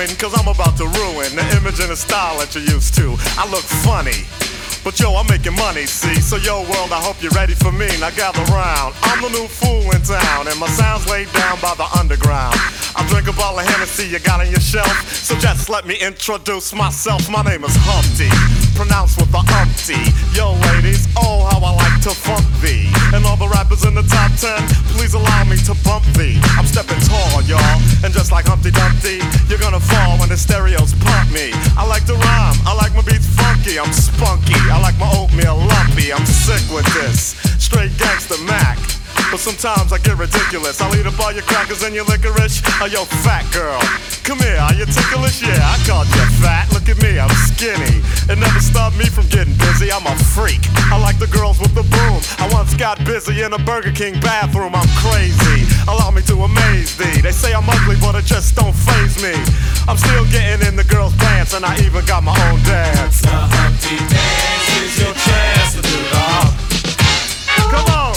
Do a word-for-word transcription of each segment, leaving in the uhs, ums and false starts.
doing, cause I'm about to ruin the image and the style that you're used to. I look funny, but yo, I'm making money, see? So yo, world, I hope you're ready for me. Now gather round. I'm the new fool in town, and my sound's laid down by the underground. I drink a bottle of Hennessy you got on your shelf, so just let me introduce myself. My name is Humpty, pronounced with the umpty. Yo, ladies, oh, how I like to funk thee. And all the rappers in the top ten, please allow me to bump thee. I'm stepping tall, y'all, and just like Humpty Dumpty, you're gonna fall when the stereos pump me. I like to rhyme, I like my beats funky, I'm spunky. I like my oatmeal lumpy, I'm sick with this. Straight gangster Mac. But sometimes I get ridiculous. I'll eat up all your crackers and your licorice. Oh, yo, fat girl, come here, are you ticklish? Yeah, I called you fat. Look at me, I'm skinny. It never stopped me from getting busy. I'm a freak. I like the girls with the boom. I once got busy in a Burger King bathroom. I'm crazy. Allow me to amaze thee. They say I'm ugly, but it just don't faze me. I'm still getting in the girls' pants, and I even got my own dance. The Humpty Dance is your chance to do the hump. Come on.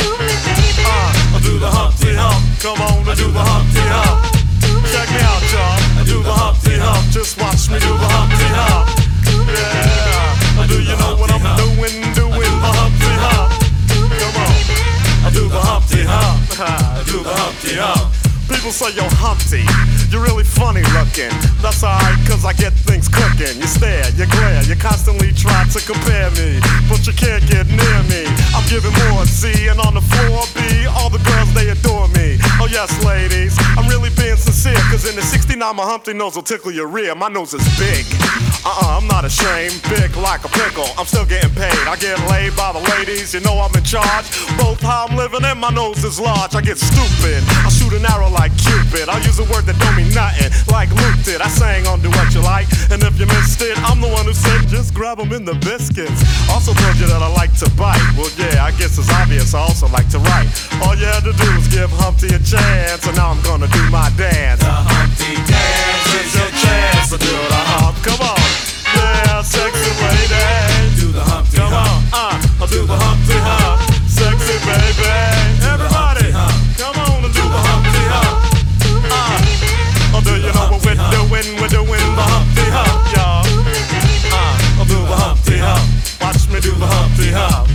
I do the Humpty Hump. Come on, I do the Humpty Hump. check me out, y'all. I do the Humpty Hump. Just watch me do the Humpty Hump. Yeah. I do you know what I'm doing? Doing the Humpty Hump. Come on. I do the Humpty Hump. I do the Humpty Hump. People say, yo, Humpty, you're really funny looking. That's alright, cause I get things cooking. You stare, you glare, you constantly try to compare me, but you can't get near me. I'm giving more C, and on the floor B, all the girls, they adore me. Oh yes, ladies, I'm really being sincere, cause in the sixty-nine, my Humpty nose will tickle your rear. My nose is big. Uh-uh, I'm not ashamed, big like a pickle. I'm still getting paid, I get laid by the ladies. You know I'm in charge, both how I'm living and my nose is large. I get stupid, I shoot an arrow like Cupid. I'll use a word that don't mean nothing, like Luke did. I sang on Do What You Like, and if you missed it, I'm the one who said just grab them in the biscuits. Also told you that I like to bite. Well yeah, I guess it's obvious I also like to write. All you had to do was give Humpty a chance, and now I'm gonna do my dance. The Humpty Dance is your chance to do the hump. Come on, yeah, sexy lady. Do the Humpty Come Hump. on, uh, I'll do the Humpty Hump. Sexy baby, everybody, come on and do the Humpty Hump. Uh, oh, do you know what we're doing? We're doing the Humpty Hump, y'all. Uh, I'll do the Humpty Hump. Watch me do the Humpty Hump.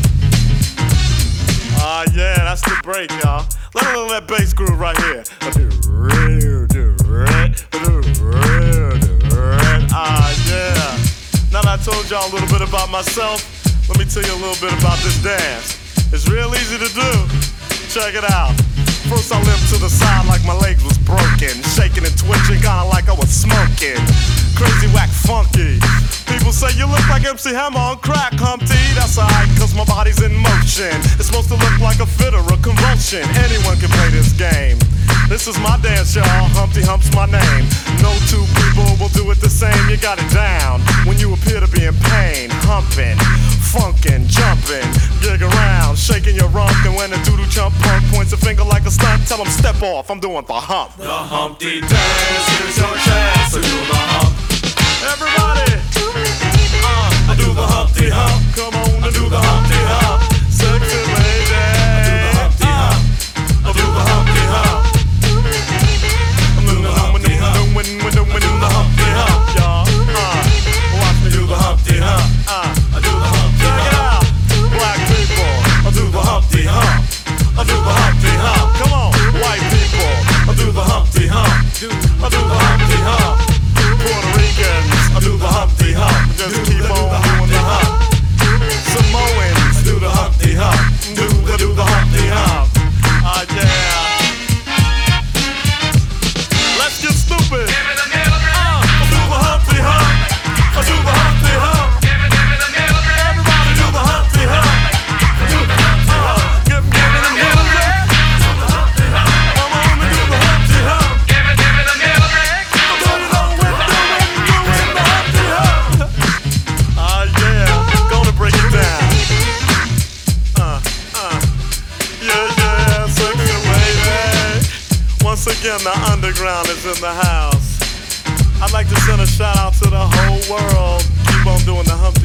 Ah, uh, yeah, that's the break, y'all. Let a little that bass groove right here. Ah, yeah. Now that I told y'all a little bit about myself, let me tell you a little bit about this dance. It's real easy to do. Check it out. First I limped to the side like my leg was broken, shaking and twitching, kinda like I was smoking. Crazy, whack, funky. People say you look like M C Hammer on crack, Humpty. That's alright, cause my body's in motion. It's supposed to look like a fit or a convulsion. Anyone can play this game. This is my dance, y'all. Humpty Hump's my name. No two people will do it the same. You got it down when you appear to be in pain. Humping, funkin', jumping, gig around, shaking your rump. And when a doodle chump punk points a finger like a stunt, tell him step off, I'm doing the hump. The Humpty Dance is your chance to do the hump. Everybody, uh, I do the Humpty Hump. Come on, I do the Humpty Hump. Sexy lady, I do the Humpty Hump. I do the Humpty Hump. I'm doing the Humpty Hump. We're doing the Humpty Hump, y'all. Uh, watch me do the Humpty Hump. Uh, I do the Humpty check it Hump. out, black people. I do the Humpty Hump. I do the Humpty Hump. Come on, white people. I do the Humpty Hump. I do the Humpty Hump. Puerto Ricans. I do the Humpty Hump. Just keep on doing the hump. Samoans. I do the Humpty Hump. Do the do the Humpty Hump. Ah yeah. Let's get stupid. Uh, I do the Humpty Hump. I do the Humpty Hump. Everybody do the Humpty Hump. I do the Humpty Hump. Give me give me the middle leg. Come on and do the Humpty Hump. I do you know we're doing doing the Humpty Hump. Ah yeah, gonna break it down. Uh uh, yeah yeah, sexy lady. Once again, the underground is in the house. I'd like to send a shout out to the whole world. Keep on doing the Humpty